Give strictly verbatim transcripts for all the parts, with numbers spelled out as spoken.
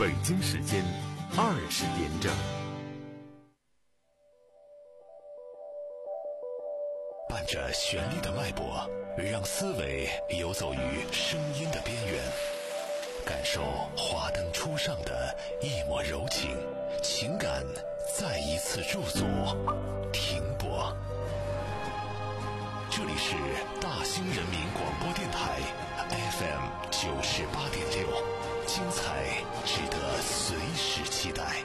北京时间二十点整。 伴着旋律的脉搏，让思维游走于声音的边缘，感受华灯初上的一抹柔情，情感再一次驻足停泊。这里是大兴人民广播电台 F M 九十八点六，精彩值得随时期待。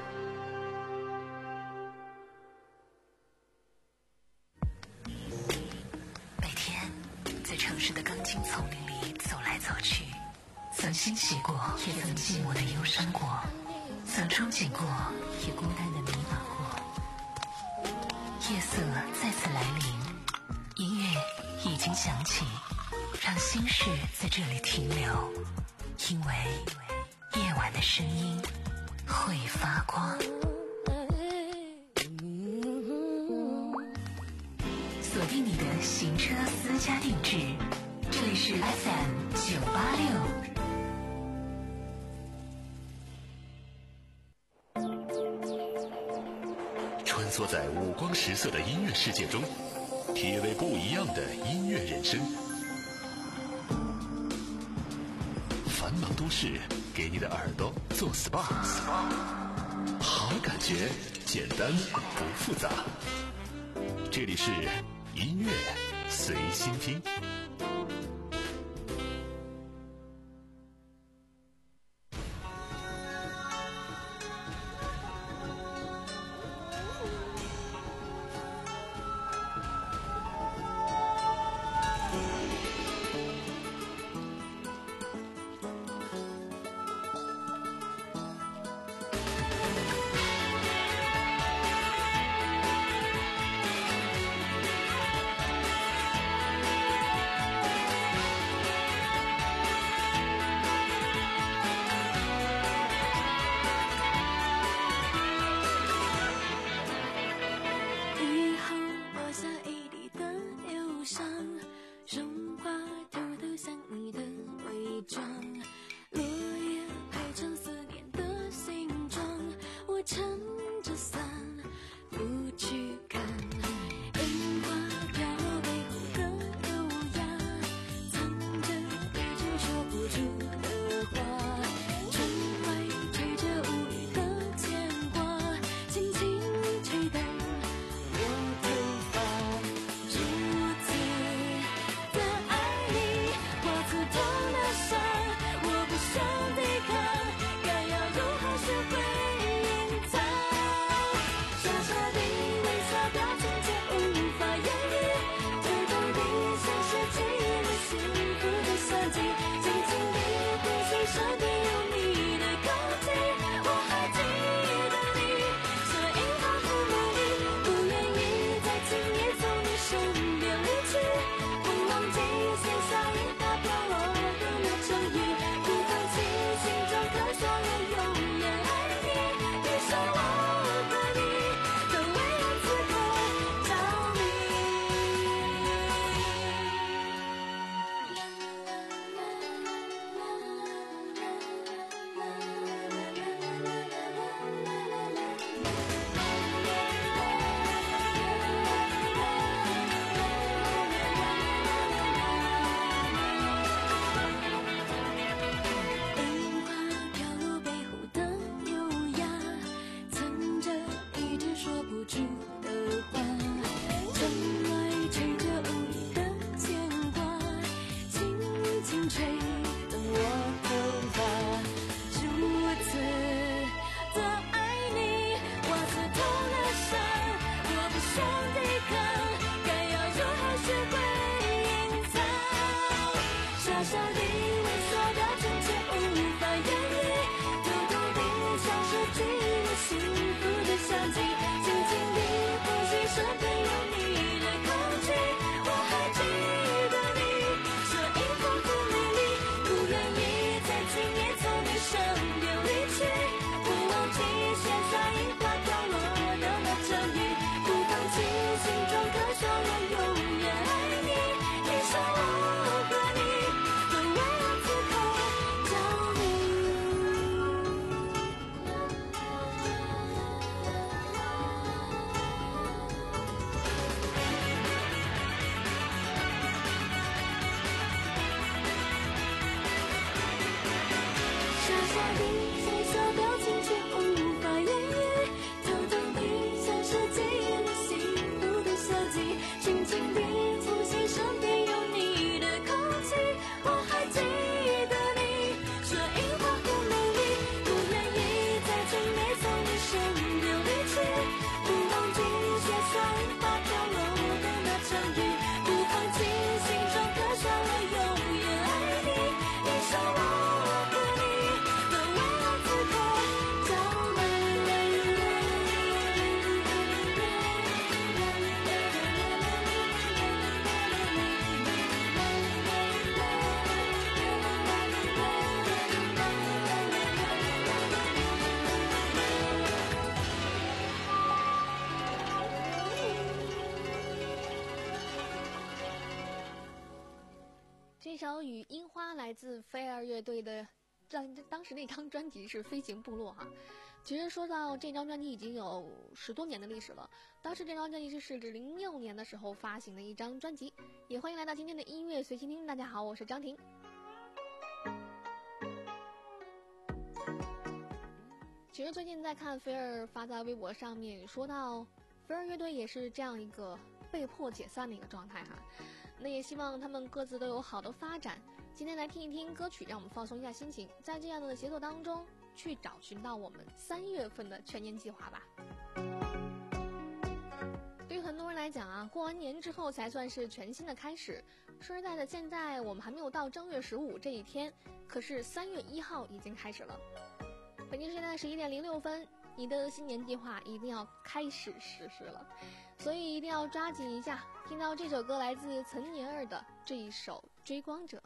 每天在城市的钢筋丛林里走来走去，曾欣喜过，也曾寂寞的忧伤过，曾憧憬过，也孤单的迷茫过。夜色再次来临，音乐已经响起，让心事在这里停留，因为夜晚的声音会发光。锁定你的行车私家定制，这里是 F M 九八六。 穿梭在五光十色的音乐世界中，体味不一样的音乐人生。繁忙都市给你的耳朵做 S P A， 好感觉简单不复杂。这里是音乐随心听。 这首与樱花来自飞儿乐队的当当时那张专辑是《飞行部落》哈。其实说到这张专辑已经有十多年的历史了，当时这张专辑是是指零六年的时候发行的一张专辑。也欢迎来到今天的音乐随心听，大家好，我是张婷。其实最近在看飞儿发在微博上面说到，飞儿乐队也是这样一个被迫解散的一个状态哈。那也希望他们各自都有好的发展。今天来听一听歌曲，让我们放松一下心情，在这样的节奏当中去找寻到我们三月份的全年计划吧。对于很多人来讲啊，过完年之后才算是全新的开始。说实在的，现在我们还没有到正月十五这一天，可是三月一号已经开始了。北京时间十一点零六分，你的新年计划一定要开始实施了，所以一定要抓紧一下。听到这首歌来自岑宁儿的这一首《追光者》。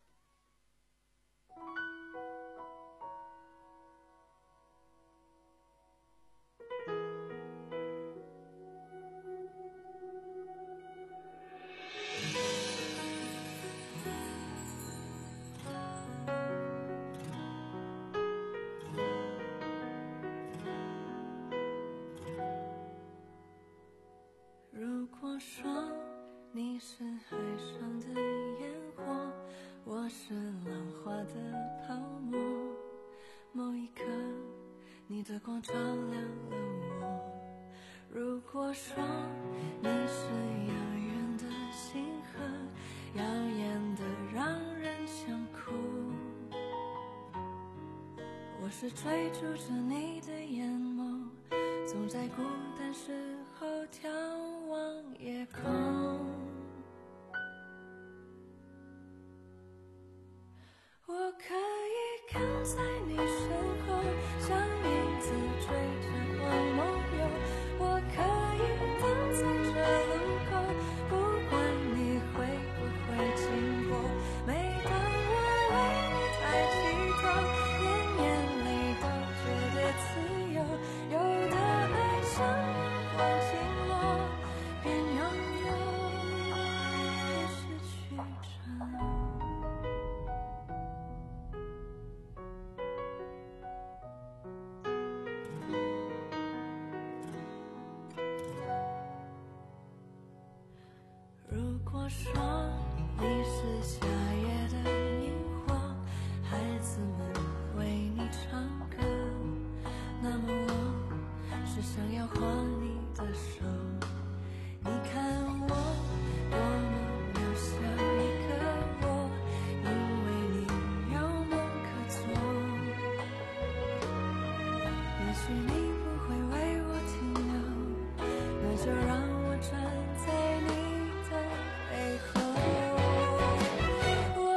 如果说你是海上的烟火，我是浪花的泡沫，某一刻你的光照亮了我。如果说你是遥远的星河，耀眼的让人想哭，我是追逐着你的眼眸，总在孤单时候眺望夜空。我可以跟在你身后，像影子追着光梦游。我可以等在这路口，不管你会不会经过。每当我为你抬起头，连眼泪都觉得自由。有的爱像烟火经落，边拥有边失去着。如果说你是夏夜的萤火，孩子们为你唱歌，那么我是想要握你的手。你看我多么渺小一个我，因为你有梦可做。也许你不会为我停留，那就让我站在你的背后。我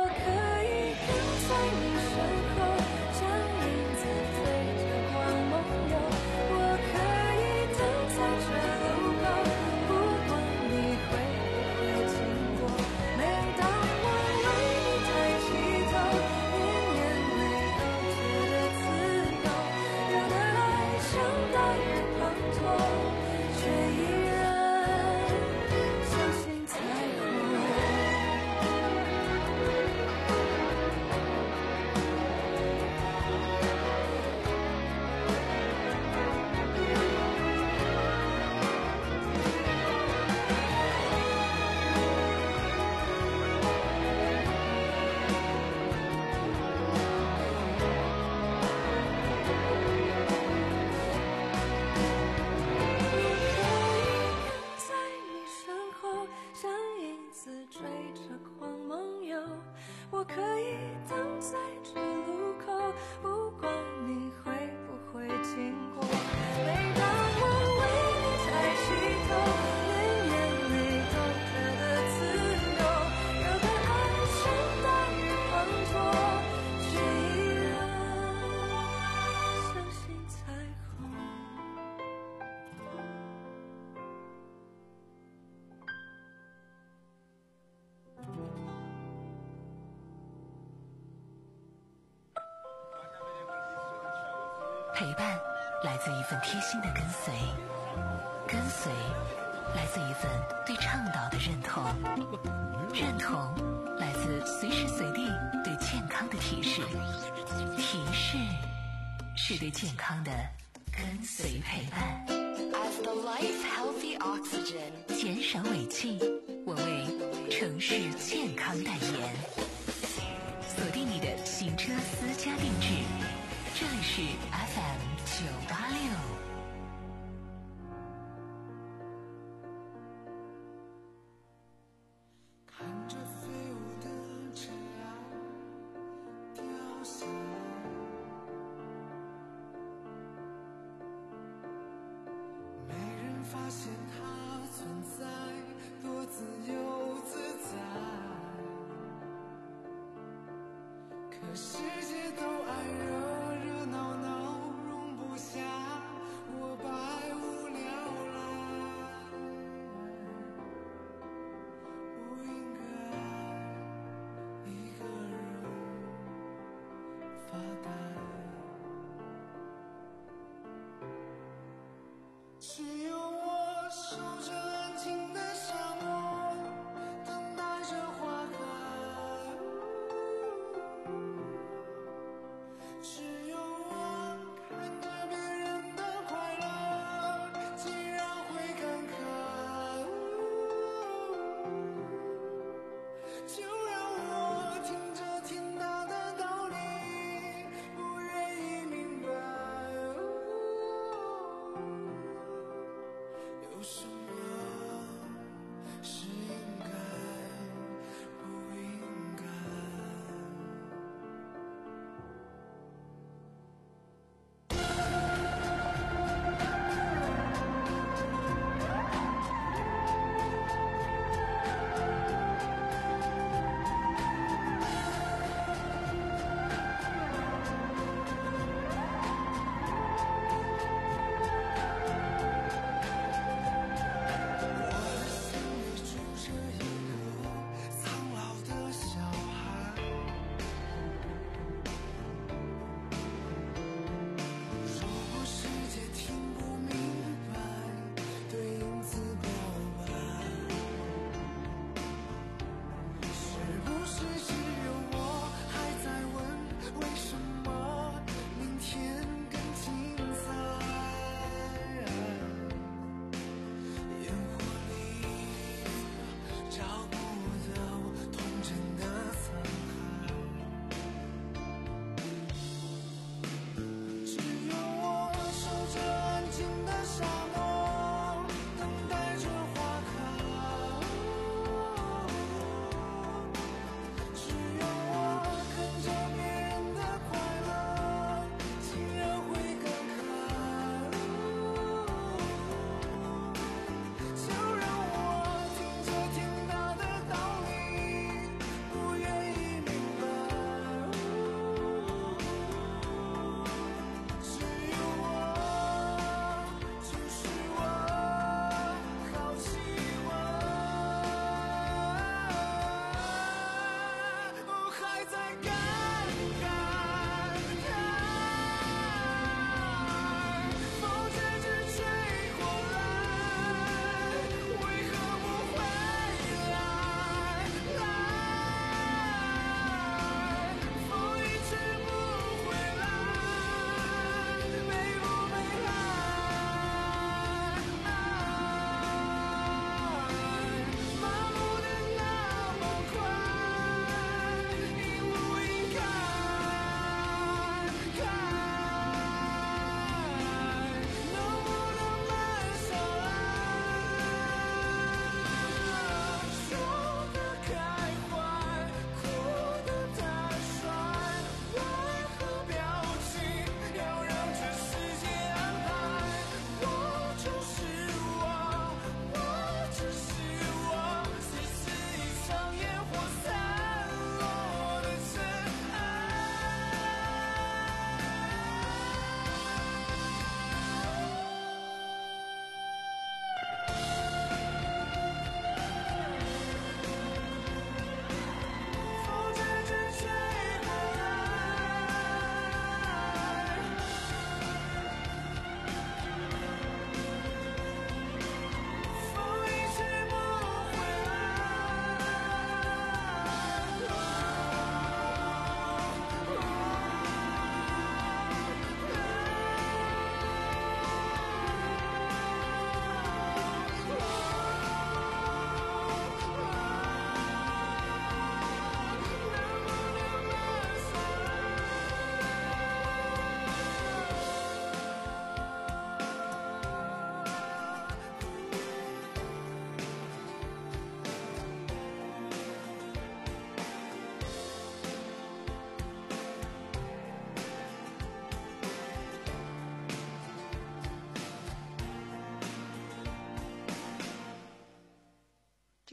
陪伴来自一份贴心的跟随，跟随来自一份对倡导的认同，认同来自随时随地对健康的提示，提示是对健康的跟随陪伴。 As the life healthy oxygen， 减少尾气，我为城市健康代言。锁定你的行车私家定制，这里是 F M 九八六。 看着飞舞的尘埃掉下来，没人发现它存在，多自由自在。可世界都爱热热闹闹，容不下我百无聊赖。不应该一个人发呆，只有我守着安静的沙漠，等待着花开。只有我看着别人的快乐，竟然会感慨。就让我听着天大的道理，不愿意明白。有什么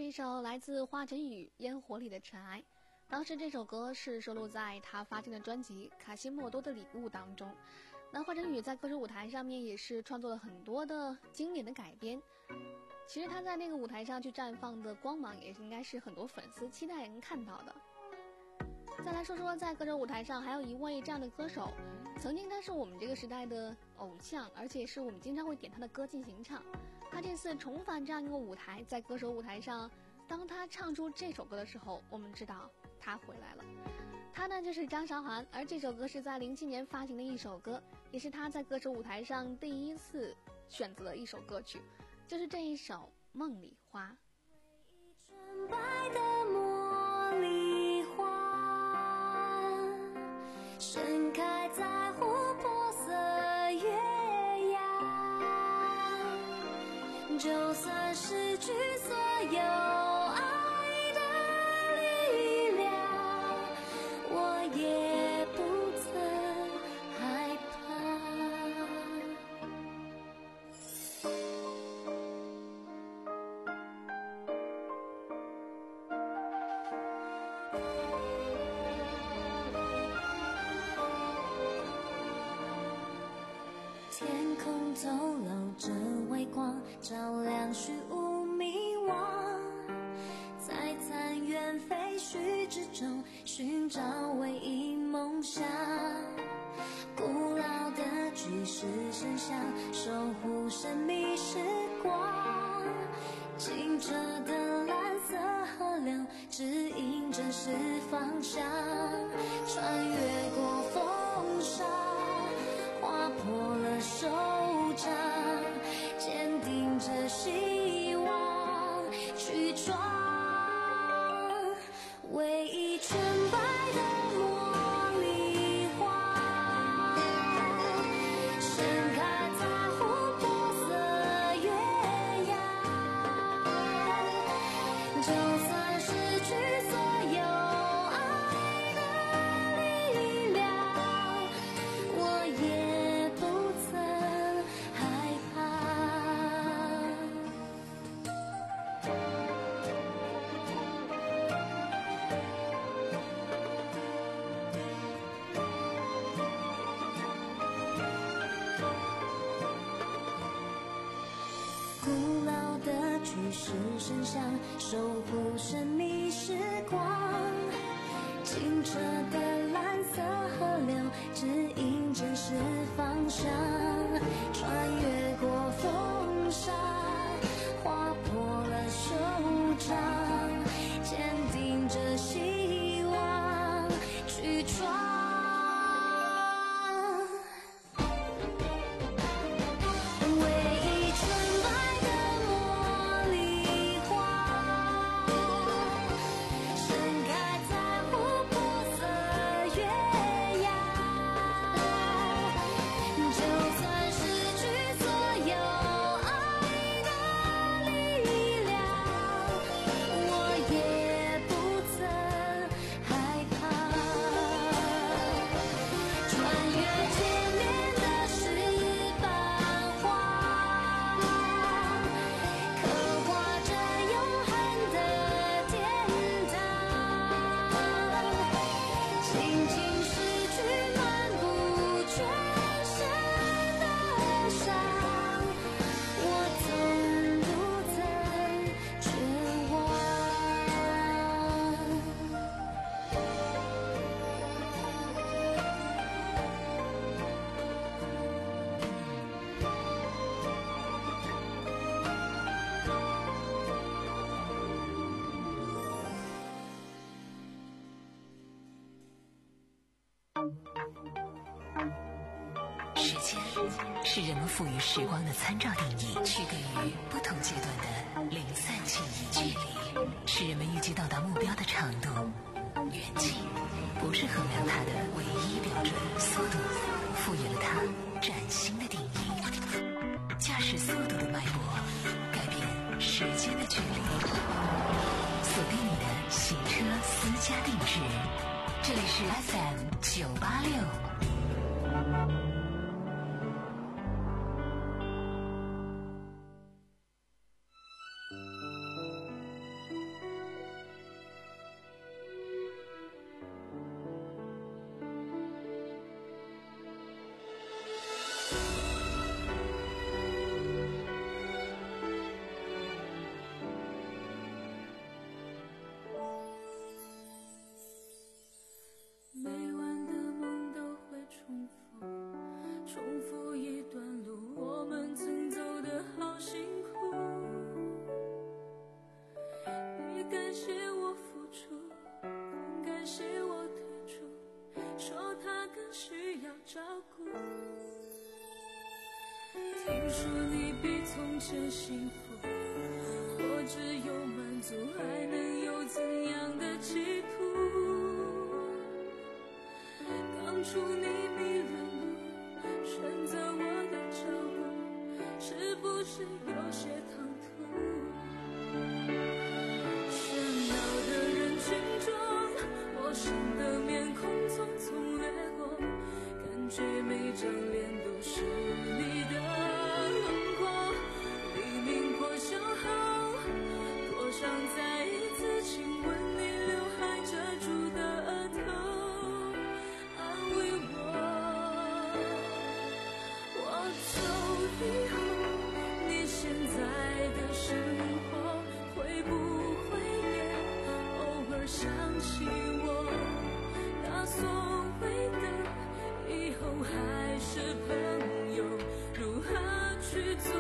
一首来自华晨宇《烟火里的尘埃》。当时这首歌是收录在他发行的专辑《卡西莫多的礼物》当中。那华晨宇在歌手舞台上面也是创作了很多的经典的改编。其实他在那个舞台上去绽放的光芒，也应该是很多粉丝期待能看到的。再来说说在歌手舞台上还有一位这样的歌手，曾经他是我们这个时代的偶像，而且是我们经常会点他的歌进行唱。他这次重返这样一个舞台，在歌手舞台上，当他唱出这首歌的时候，我们知道他回来了。他呢就是张韶涵，而这首歌是在零七年发行的一首歌，也是他在歌手舞台上第一次选择的一首歌曲，就是这一首《梦里花》。 纯白的茉莉花盛开在琥珀色月牙，就算失去所有爱的力量，我也不曾害天空透露着微光，照亮虚无迷惘，在残垣废墟之中寻找唯一梦想。古老的巨石神像守护神秘时光，清澈的蓝色河流指引真实方向，穿越过风沙，划破了手掌，坚定着希望去闯，唯一纯白的茉莉花盛开在琥珀色月牙，就算失去所有爱的力量，我也不曾害怕。古老的巨石神像守护神秘时光，清澈的蓝色河流指引真实方向，穿越过风沙，划破了手掌，坚定着希望去闯。唯一纯白的茉莉花盛开在琥珀色月牙，就算失去所有爱的力量，我也不曾害怕。穿越千年的石板画，刻画着永恒的天堂，轻轻拭去漫不全身的伤，我从不曾绝望。 时间是人们赋予时光的参照定义，区隔于不同阶段的零散记忆距离，是人们预计到达目标的长度。远近不是衡量它的唯一标准，速度赋予了它崭新的定义。驾驶速度的脉搏，改变时间的距离。锁定你的行车私家定制，这里是 F M 九八六。 说你比从前幸福，或只有满足，还能有怎样的企图？当初你迷了路，选择我的脚步，是不是有些唐突？喧闹的人群中，陌生的面孔匆匆掠过，感觉每张脸都是你的轮廓。黎明破晓后，多想再一次亲吻你刘海遮住的额头，安慰我。我走以后，你现在的生活会不会也偶尔想起我？那所谓的以后还是朋友，如何去做？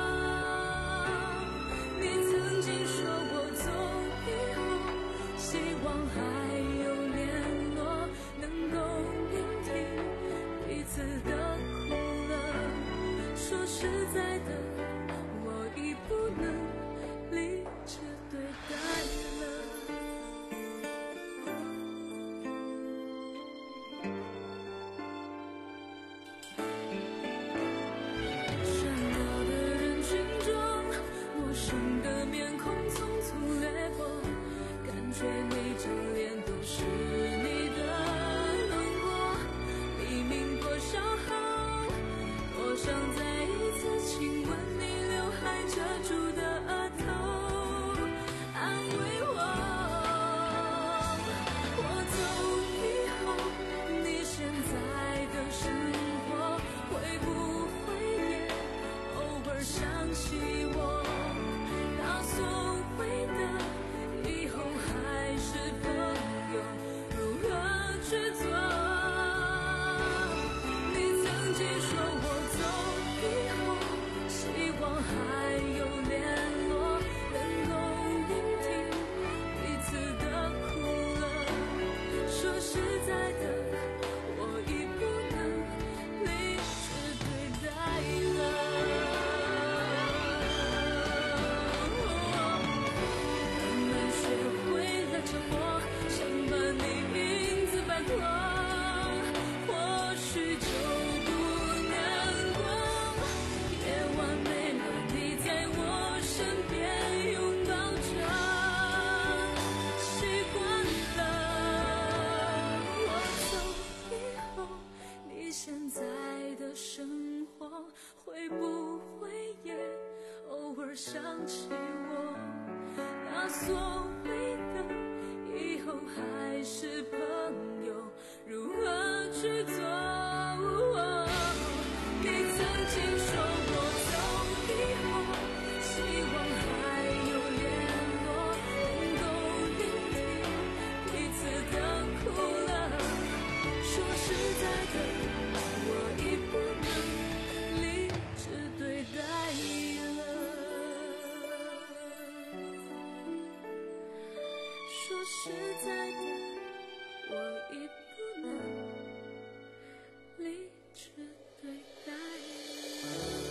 你曾经说我走以后，希望还有联络，能够聆听彼此的苦乐。说实在的，我已不能理智对待了。喧闹的人群中，陌生的面孔匆匆掠过，感觉每张脸都是你的轮廓。黎明破晓后，多想再一次亲吻你刘海遮住的额头，安慰我。我走以后，你现在的生活会不会也偶尔想起我？那所谓的以后还是朋友，如何去做？你曾经说我走以后，希望还有联络，能够聆听彼此的苦乐。说实在的，我已不能理智对待了。慢慢学会了沉默，想把你影子摆脱，或许就不难过。夜晚没了你在我身边拥抱着，习惯了。我走以后，你现在的生活会不会也偶尔想起我？那所谓的以后还是朋友，如何去做？你曾经说我走以后，希望还有联络，能够聆听彼此的苦乐。说实在的，我已不能理智对待了。说实在的，我已不能理智对待了。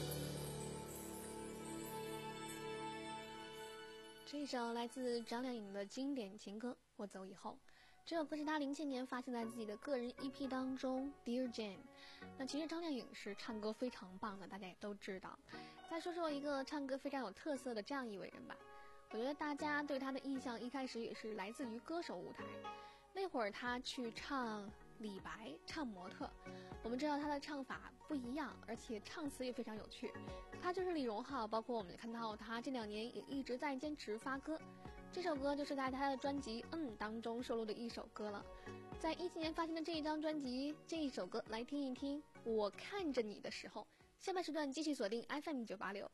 这一首来自张靓颖的经典情歌《我走以后》，这首歌是她零七年发行在自己的个人 E P 当中 Dear Jane。 那其实张靓颖是唱歌非常棒的，大家也都知道。再说说一个唱歌非常有特色的这样一位人吧，我觉得大家对她的印象一开始也是来自于歌手舞台，那会儿她去唱李白，唱模特，我们知道她的唱法不一样，而且唱词也非常有趣。她就是李荣浩，包括我们看到她这两年也一直在坚持发歌，这首歌就是在她的专辑《嗯》当中收录的一首歌了。在一七年发行的这一张专辑，这一首歌来听一听。我看着你的时候，下半时段继续锁定 F M 九八六。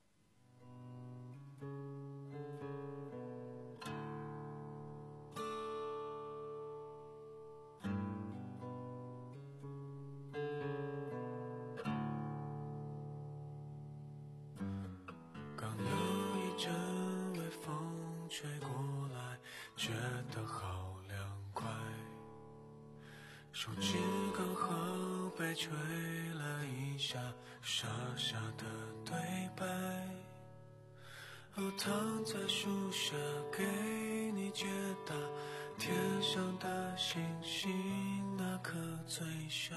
刚有一阵微风吹过来，觉得好凉快，手指刚好被吹了一下， 傻傻的对白，我躺在树下给你解答，天上的星星哪颗最响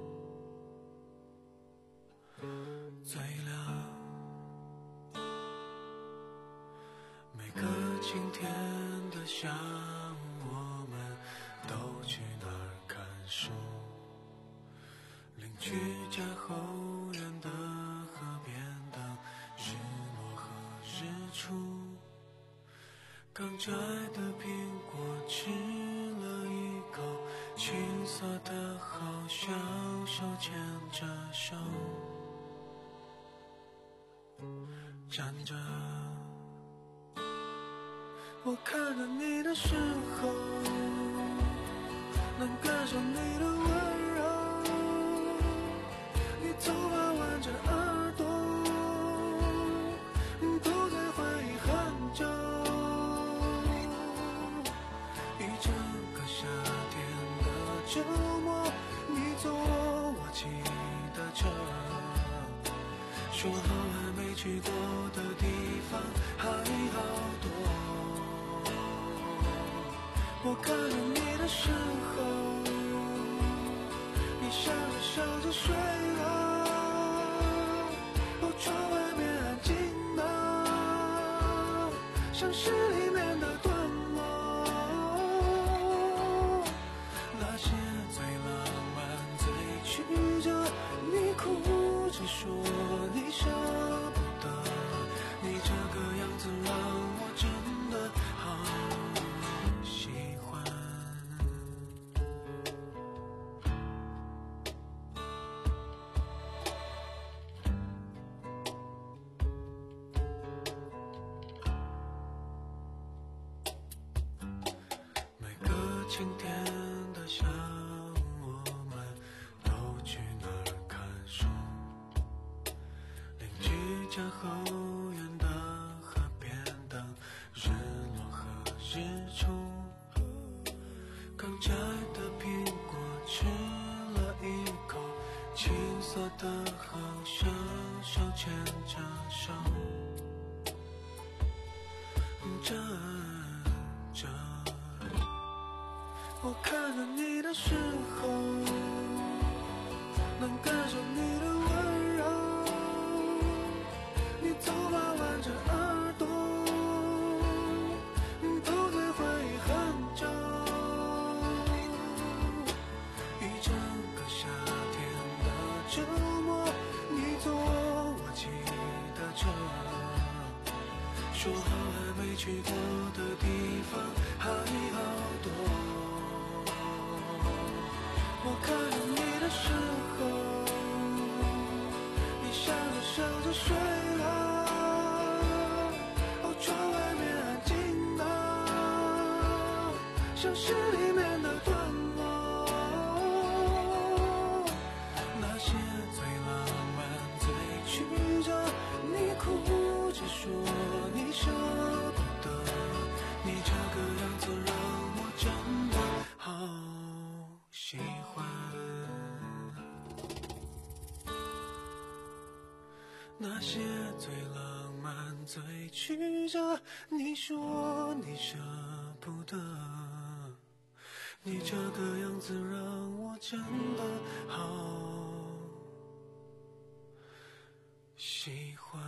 最亮，每个晴天的下午我们都去哪儿看书，邻居家后院的河边等日落和日出，刚摘的苹果吃了一口，青涩的好像手牵着手站着，我看着你的时候能感受你的温柔，你头发挽着耳朵都在回忆很久，一整个夏天的周末你坐我骑的车，说好还没去过的地方还好多，我看着你的时候你笑着笑着睡了，哦，窗外面安静的像诗里面的段落，那些最浪漫最曲折你哭着说你舍不得，你这个样子让我真的好喜欢。每个晴天的下午我们都去哪儿看书，邻居家后院的河边等日落和日出，刚摘的苹果吃了一口，青涩的好像手牵着手站着，我看着你的时候能感受你的温柔，你头发挽着耳朵都在回忆很久，一整个夏天的周末你坐我骑的车，说好还没去过的地方还好多，我看着你的时候你笑着笑着睡了，哦，窗外面安静的像诗里面的段落，那些最浪漫最曲折你哭着说你舍不得，你这个样子让我真的好喜欢。那些最浪漫最曲折你说你舍不得，你这个样子让我真的好喜欢。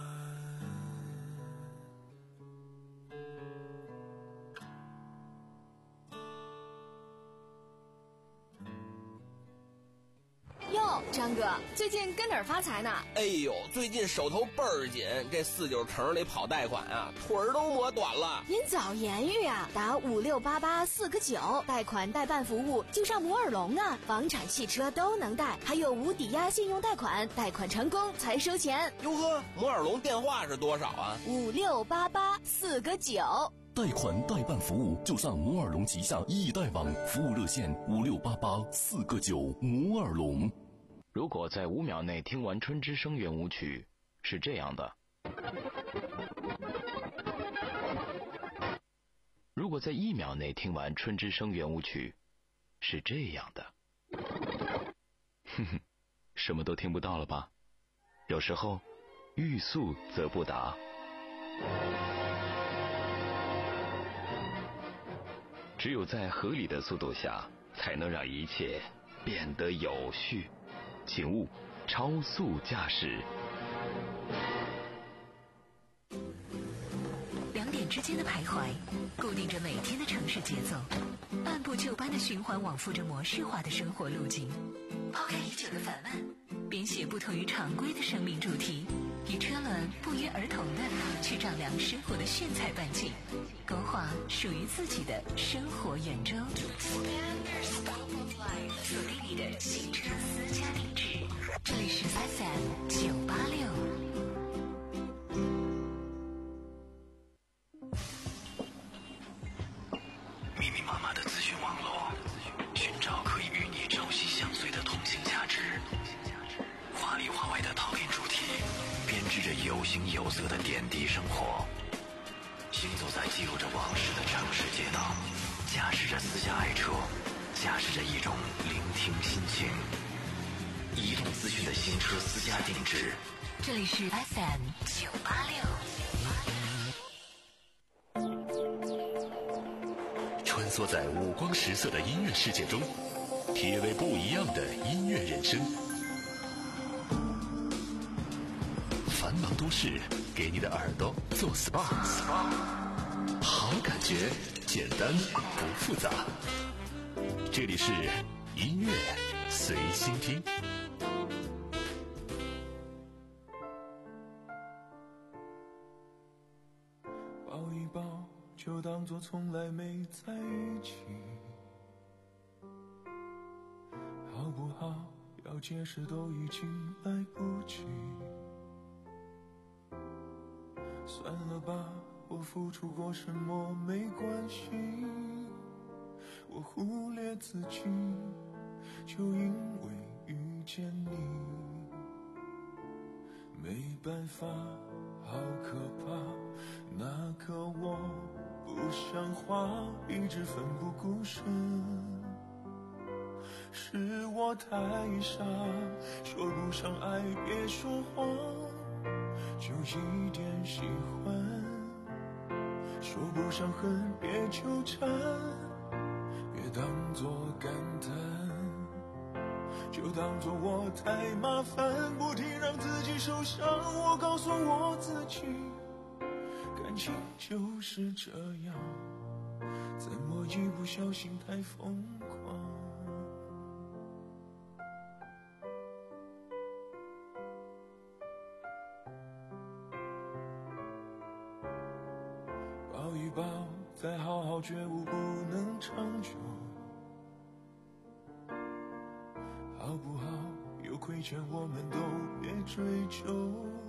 哟，张哥，最近跟哪儿发财呢？ 哎呦，最近手头倍儿紧，这四九城里跑贷款啊，腿儿都磨短了。 您早言语啊，打五六八八四个九，贷款代办服务就上摩尔龙啊，房产、汽车都能贷，还有无抵押信用贷款，贷款成功才收钱。 哟呵，摩尔龙电话是多少啊？ 五六八八四个九。 贷款代办服务就上摩尔龙旗下易贷网，服务热线五六八八四个九。摩尔龙。 如果在五秒内听完春之声圆舞曲，是这样的；如果在一秒内听完春之声圆舞曲，是这样的。哼哼，什么都听不到了吧？ 有时候欲速则不达。只有在合理的速度下，才能让一切变得有序。请勿超速驾驶。 两点之间的徘徊，固定着每天的城市节奏，按部就班的循环往复着模式化的生活路径。抛开已久的烦闷，编写不同于常规的生命主题，与车轮不约而同的去丈量生活的炫彩半径，勾画属于自己的生活圆周。锁定你的新车私家地址，这里是 F M 九八六。 密密麻麻的资讯网络，寻找可以与你朝夕相随的同性价值。华里华外的陶片主题，编织着有形有色的点滴生活。行走在记录着往事的城市街道，驾驶着私家爱车，驾驶着一种聆听心情。移动资讯的新车私家定制， 这里是 F M 九八六。 穿梭在五光十色的音乐世界中，体味不一样的音乐人生。繁忙都市，给你的耳朵做 S P A， 好感觉，简单不复杂。这里是音乐随心听。 抱一抱，就当作从来没在一起，好不好？要解释都已经来不及。算了吧，我付出过什么没关系，我忽略自己，就因为遇见你。没办法，好可怕，那个我不像话，一直奋不顾身。是我太傻，说不上爱别说谎，就一点喜欢，说不上恨别纠缠，别当作感叹，就当作我太麻烦，不停让自己受伤。我告诉我自己，感情就是这样，怎么一不小心太疯狂。抱一抱，再好好觉悟，不能长久，好不好？有亏欠我们都别追究。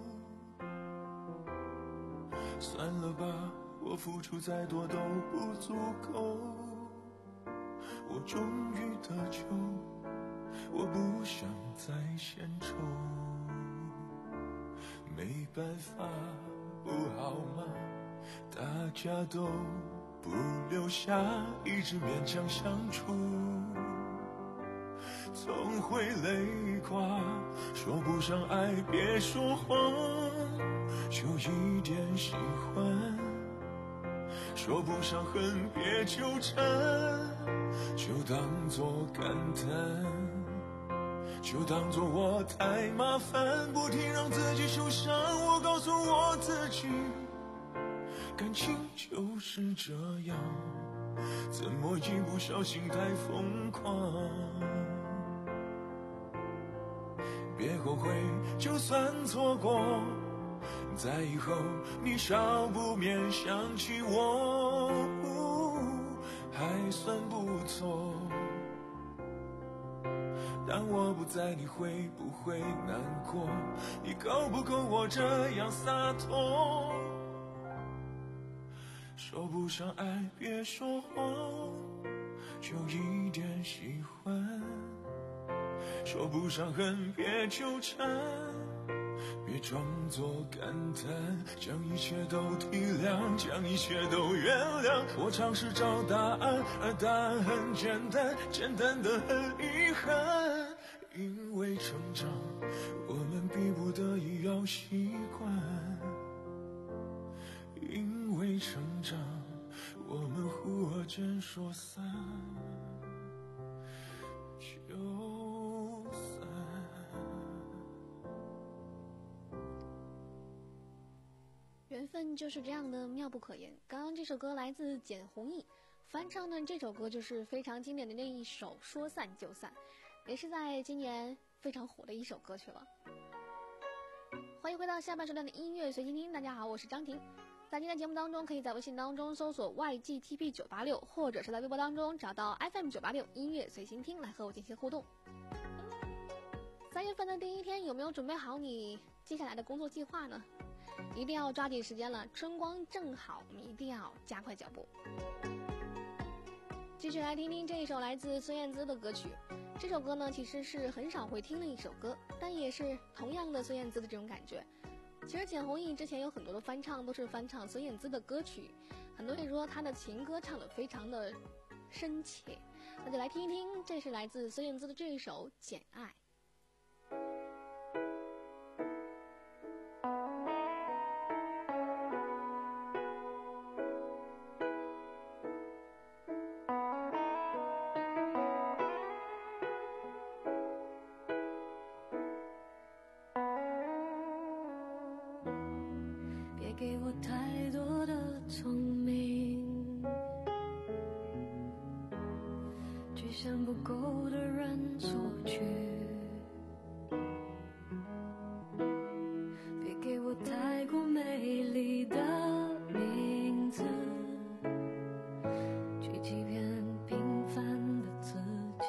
算了吧，我付出再多都不足够，我终于得救，我不想再献丑。没办法，不好吗？大家都不留下，一直勉强相处，总会累垮。说不上爱别说谎，就一点喜欢，说不上恨别纠缠，就当作感叹，就当作我太麻烦，不停让自己受伤。我告诉我自己，感情就是这样，怎么一不小心太疯狂。别后悔，就算错过，在以后你少不免想起我，还算不错。当我不在，你会不会难过？你够不够我这样洒脱？说不上爱别说谎，就一点喜欢，说不上恨别纠缠，别装作感叹，将一切都体谅，将一切都原谅。我尝试找答案，而答案很简单，简单的很遗憾。因为成长，我们逼不得已要习惯，因为成长，我们忽而间说散就散。 缘分就是这样的妙不可言。刚刚这首歌来自简弘毅，翻唱的这首歌就是非常经典的那一首《说散就散》，也是在今年非常火的一首歌曲了。欢迎回到下半时段的音乐随心听，大家好，我是张婷。在今天节目当中，可以在微信当中搜索 Y G T P 九八六， 或者是在微博当中找到 F M 九八六 音乐随心听来和我进行互动。三月份的第一天，有没有准备好你接下来的工作计划呢？一定要抓紧时间了，春光正好，我们一定要加快脚步。继续来听听这一首来自孙燕姿的歌曲。这首歌呢，其实是很少会听的一首歌，但也是同样的孙燕姿的这种感觉。其实简弘毅之前有很多的翻唱，都是翻唱孙燕姿的歌曲，很多人说她的情歌唱得非常的深切。那就来听一听，这是来自孙燕姿的这一首《简爱》。 给我太多的聪明，去向不够的人索取，别给我太过美丽的名字，去欺骗平凡的自己，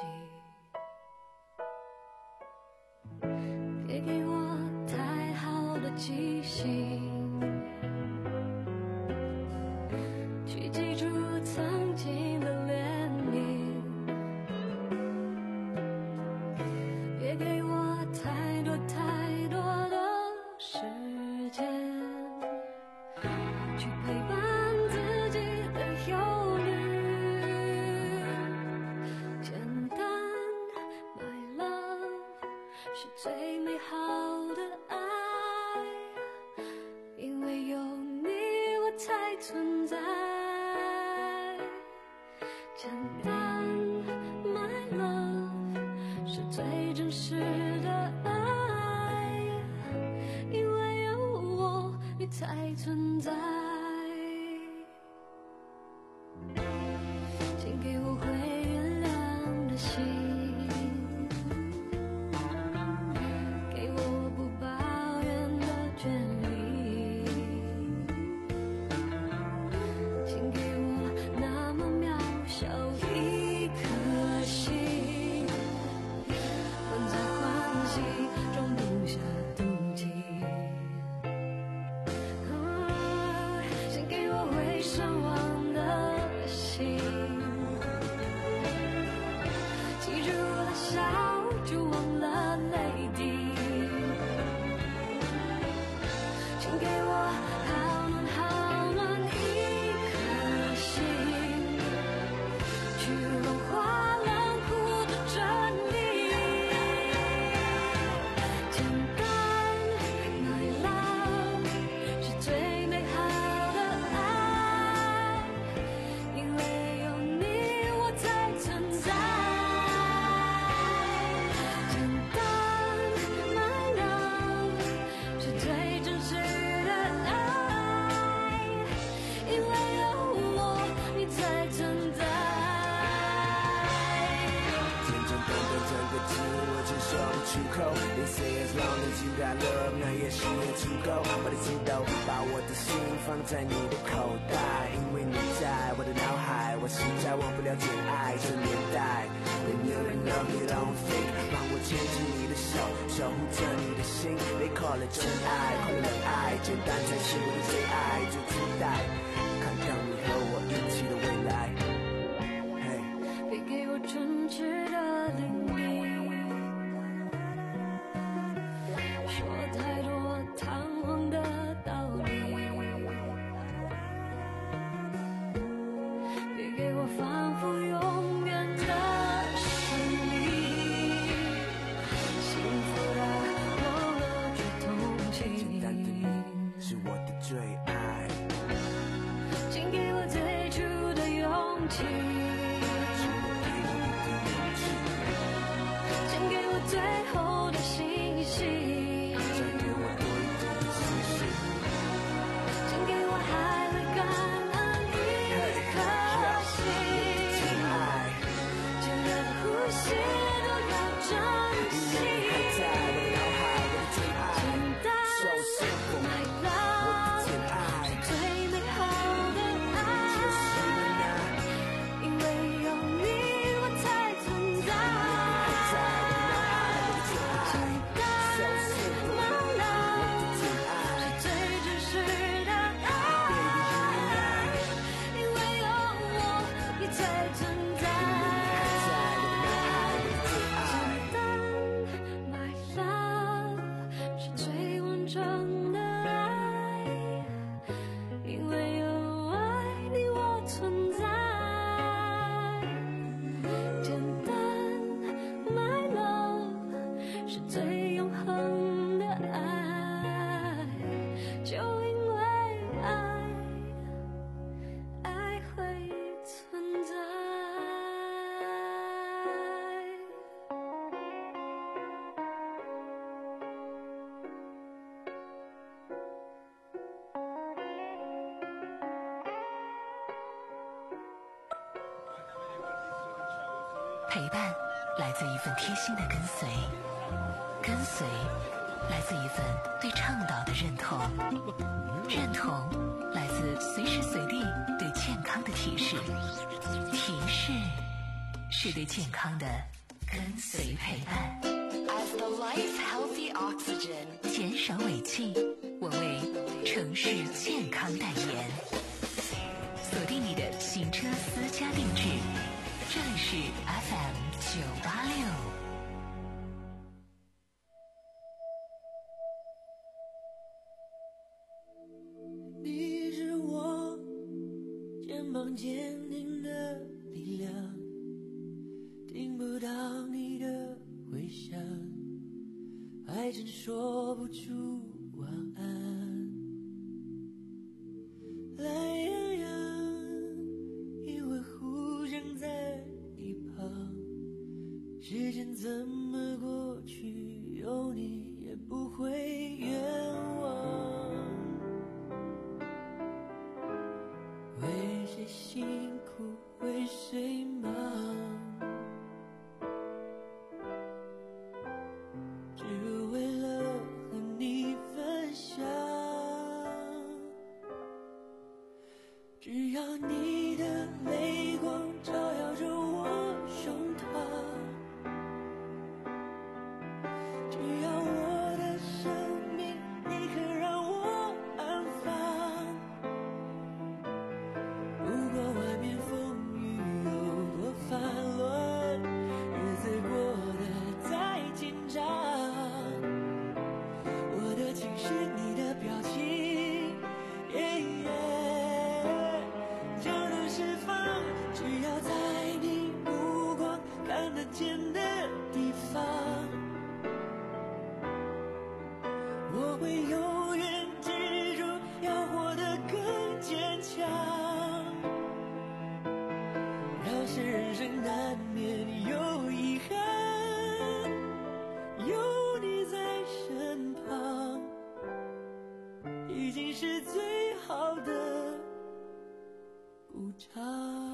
别给我太好的记性，去记住曾经的怜悯，别给我太多太多的时间，去陪伴自己的忧虑。简单 My love 是最美好的爱，因为有你我才存在。简单 My love 是最真实的爱，因为有我你才存在。请给我会原谅的心，给我不抱怨的权利，请给我那么渺小一颗心，困在欢喜中留下妒忌，请给我会善忘的心，记住了笑就忘了泪滴，请给我好暖好暖一颗心，去融化冷酷的真理。简单 My love 是最美好的爱，因为有你我才存在。简单 My love 是最真实的爱，因为有我你才存在。 简简单单三个字，我接受出口。They say as long as you got love， 那也是也足够。我的心都把我的心放在你的口袋，因为你在我的脑海，我实在忘不了简爱这年代。When you're in love, you don't think， 让我牵着你的手，守护着你的心。They call it 真爱，快乐爱，简单才是我的最爱，最期待看到你和我一起的未来。Hey。 别给我纯挚的灵敏，说太多堂皇的道理，别给我仿佛永远的神秘，幸福的忘了去同情， 陪伴来自一份贴心的跟随，跟随来自一份对倡导的认同，认同来自随时随地对健康的提示，提示是对健康的跟随陪伴。 As the life healthy oxygen， 减少尾气，我为城市健康代言。锁定你的行车私家定制，这里是 F M 九八六。 你是我肩膀坚定的力量，听不到你的回响，还真说不出晚安。懒洋洋，因为互相在一旁，时间怎么过去，有你也不会冤枉。为谁辛苦为谁忙，只为了和你分享。只要你的泪光照耀着我胸膛，只要我的生命你肯让我安放。不管外面风雨有多烦乱，日子过得再紧张，我的情绪你的表情，耶耶，就能释放。只要在你目光看得见的地方，我会永远记住要活得更坚强。要是人生难免有遗憾，有你在身旁，已经是最好的补偿。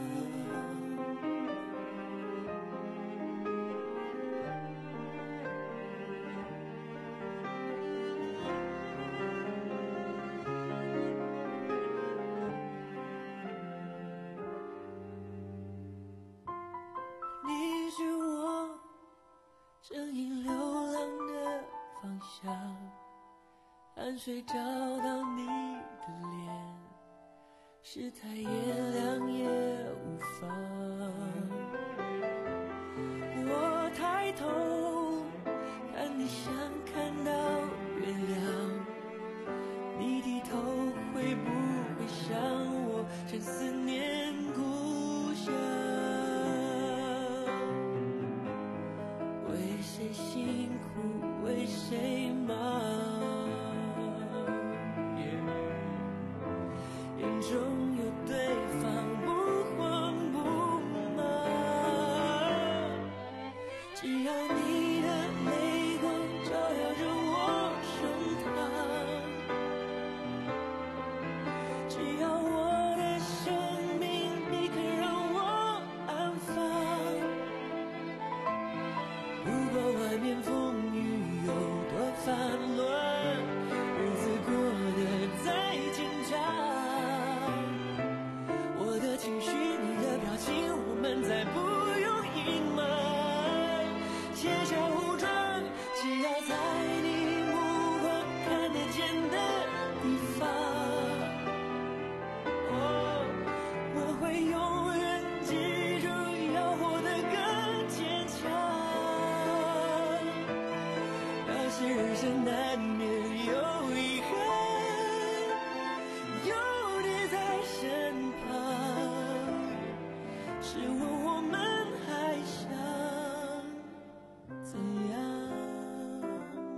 你是我声音流浪的方向，汗水找到你的脸，是太炎凉也无妨。我抬头看你像看到月亮，你低头会不会想我，正思念故乡。为谁辛苦为谁忙，眼中有对方不慌不忙。只要你的泪光照耀着我胸膛，只要我的生命你肯让我安放。不管外面风雨有多烦乱，日子过得再紧张，我的情绪你的表情，我们再不用隐瞒，卸下武装，只要在你目光看得见的地方，哦，我会永远记住要活得更坚强。要是人生难免有遗憾，有你在身旁，试问我们还想怎样？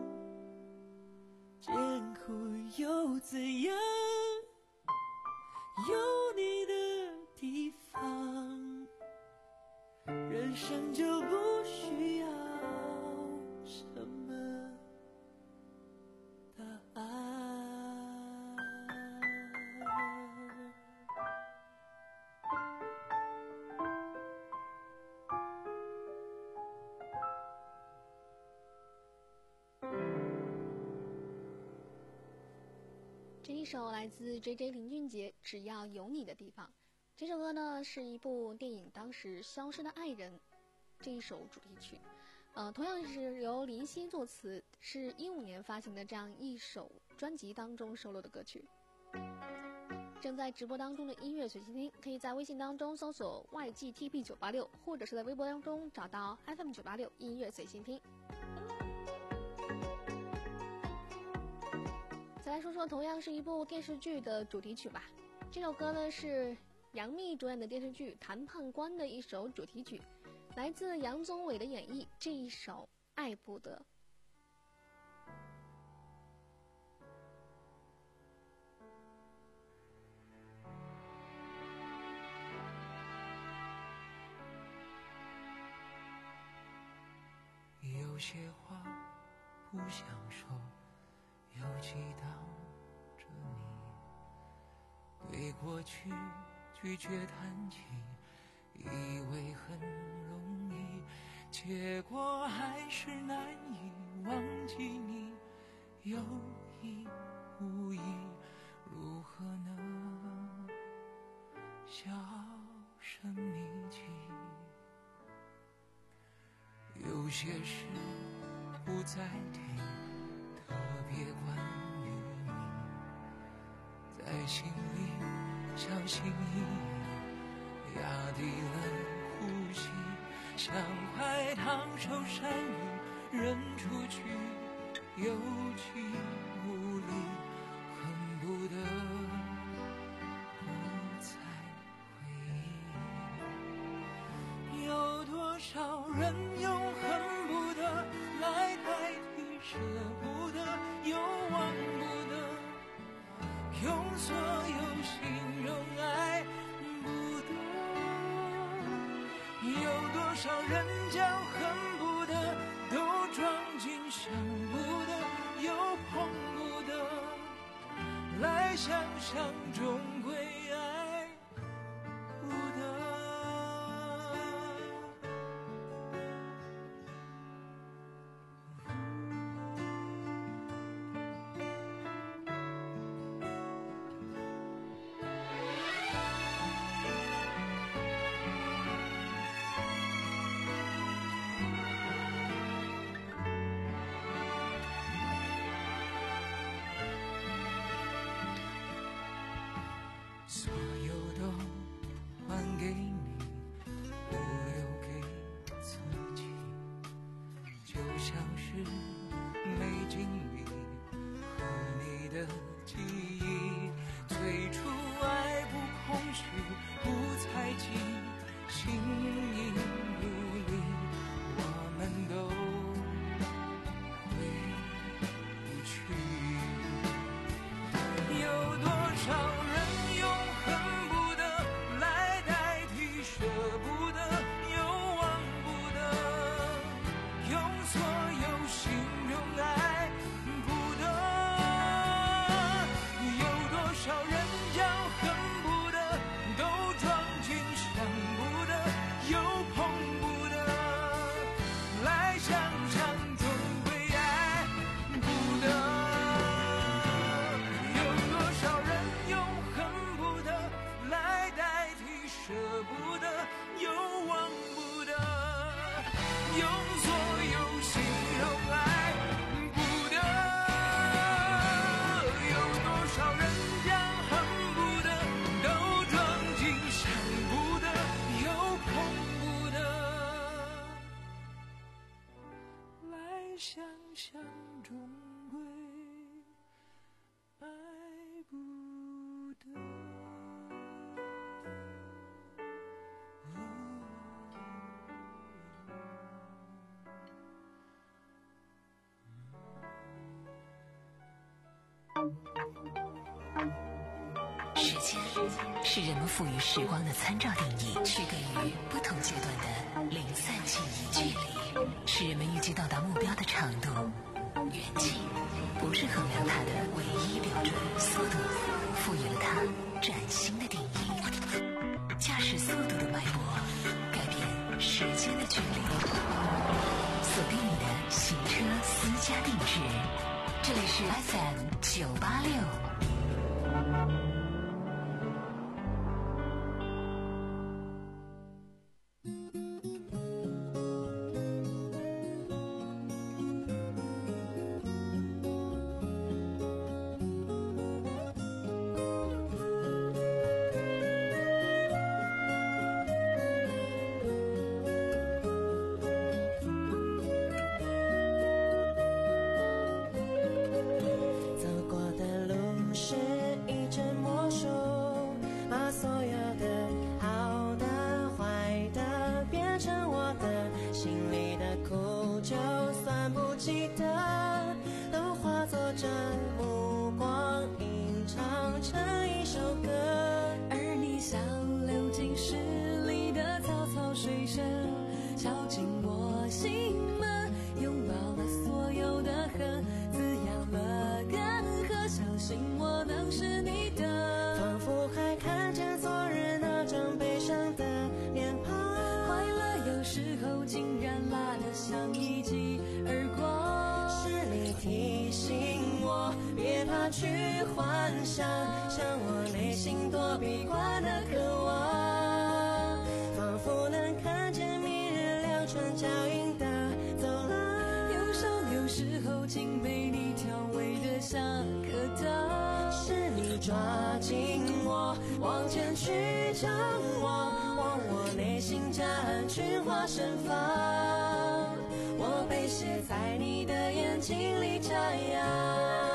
艰苦又怎样？有你的地方，人生就不需要什么答案。 这一首来自 J J 林俊杰《只要有你的地方》。这首歌呢是一部电影当时消失的爱人这一首主题曲，呃，同样是由林夕作词，是一五年发行的这样一首专辑当中收录的歌曲。正在直播当中的音乐随心听，可以在微信当中搜索 Y G T P 九八六，或者是在微博当中找到 F M 九八六音乐随心听。再来说说同样是一部电视剧的主题曲吧。这首歌呢是杨幂主演的电视剧《谈判官》的一首主题曲，来自杨宗纬的演绎，这一首《爱不得》。 有些话不想说，又激荡着你，对过去拒绝谈起，以为很容易，结果还是难以忘记你，有意无意，如何能销声匿迹？有些事不再提，特别关于你，在心里小心翼翼，压低了呼吸，像块烫手山芋扔出去，有气无力，恨不得不再回忆。有多少人用恨不得来代替舍不得，又忘不得，用所有形容爱不得。有多少人将恨不得都装进想不得，又碰不得，来想想终归爱不得。所有都还给你，不留给自己，就像是没经历和你的记忆。最初爱不空虚，不猜忌，形影如离，我们都回不去。有多少人用恨不得来代替舍不得，又忘不得，用所有形容爱不得。有多少人将恨不得都装进想不得，又碰不得，来想想终归爱不得。舍不得，又忘不得，用所有形容爱不得。有多少人将恨不得都装进想不得，又碰不得，来想想终归爱不得。 时间是人们赋予时光的参照定义，区隔于不同阶段的零散记忆距离，是人们预计到达目标的长度。远近不是衡量它的唯一标准，速度赋予了它崭新的定义。驾驶速度的脉搏，改变时间的距离。锁定你的行车私家定制，这里是 F M 九八六。 他去幻想，像我内心躲避惯的渴望，仿佛能看见明日两串脚印的走廊，忧伤有时候竟被你调味的像颗糖，是你抓紧我往前去张望，往我内心夹岸群花盛放，我被写在你的眼睛里眨呀。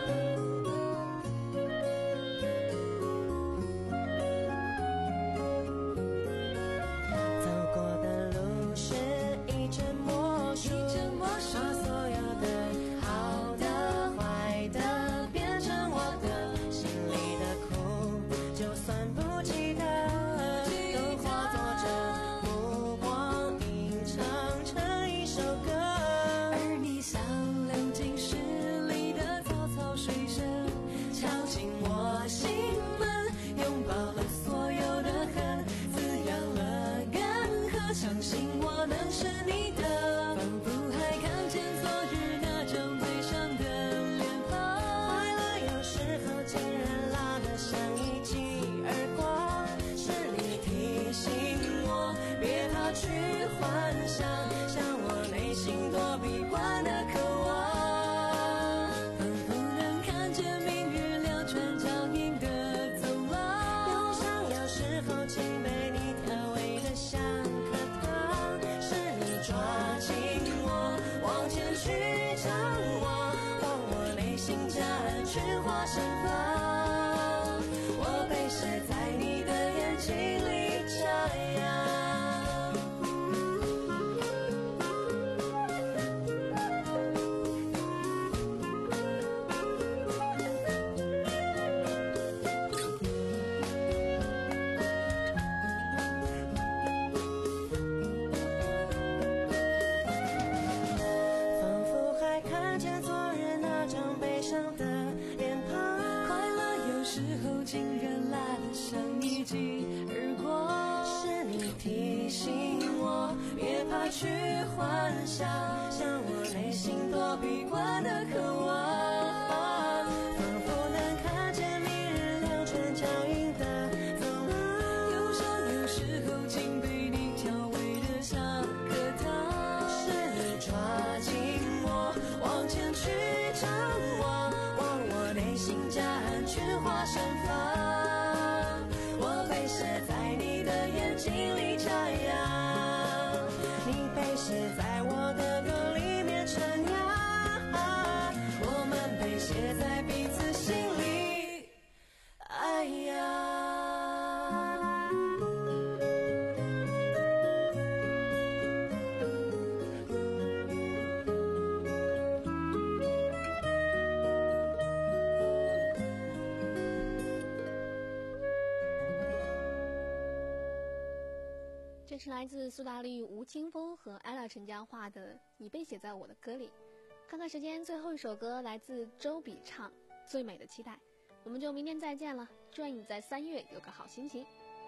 去幻想，像我内心躲避惯的渴望，仿佛能看见明日两串脚印的走廊，忧伤有时候竟被你调味的像颗糖，是你抓紧我往前去张望，往我内心夹岸群花盛放，我被写在你的眼睛里眨呀，写在我的歌里面徜徉，我们被写在彼此心里，哎呀。 这是来自苏打绿吴青峰和 ella 陈嘉桦的《你被写在我的歌里》。看看时间，最后一首歌来自周笔畅《最美的期待》，我们就明天再见了，祝愿你在三月有个好心情。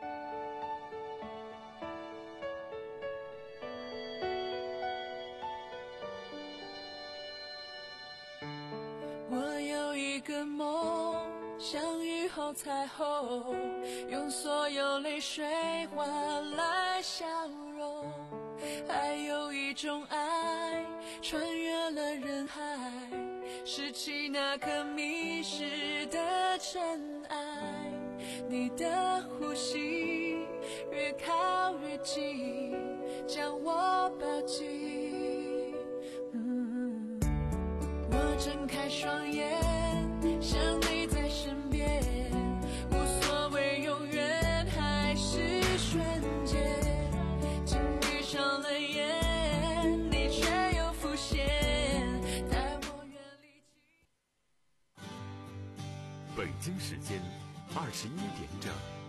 我有一个梦，像雨后彩虹，用所有泪水换来笑容，还有一种爱穿越了人海，拾起那颗迷失的尘埃，你的呼吸越靠越近，将我抱紧，嗯，我睁开双眼，想你在身边，无所谓永远还是瞬间，竟闭上了眼，你却又浮现，带我远离。 北京时间二十一点整。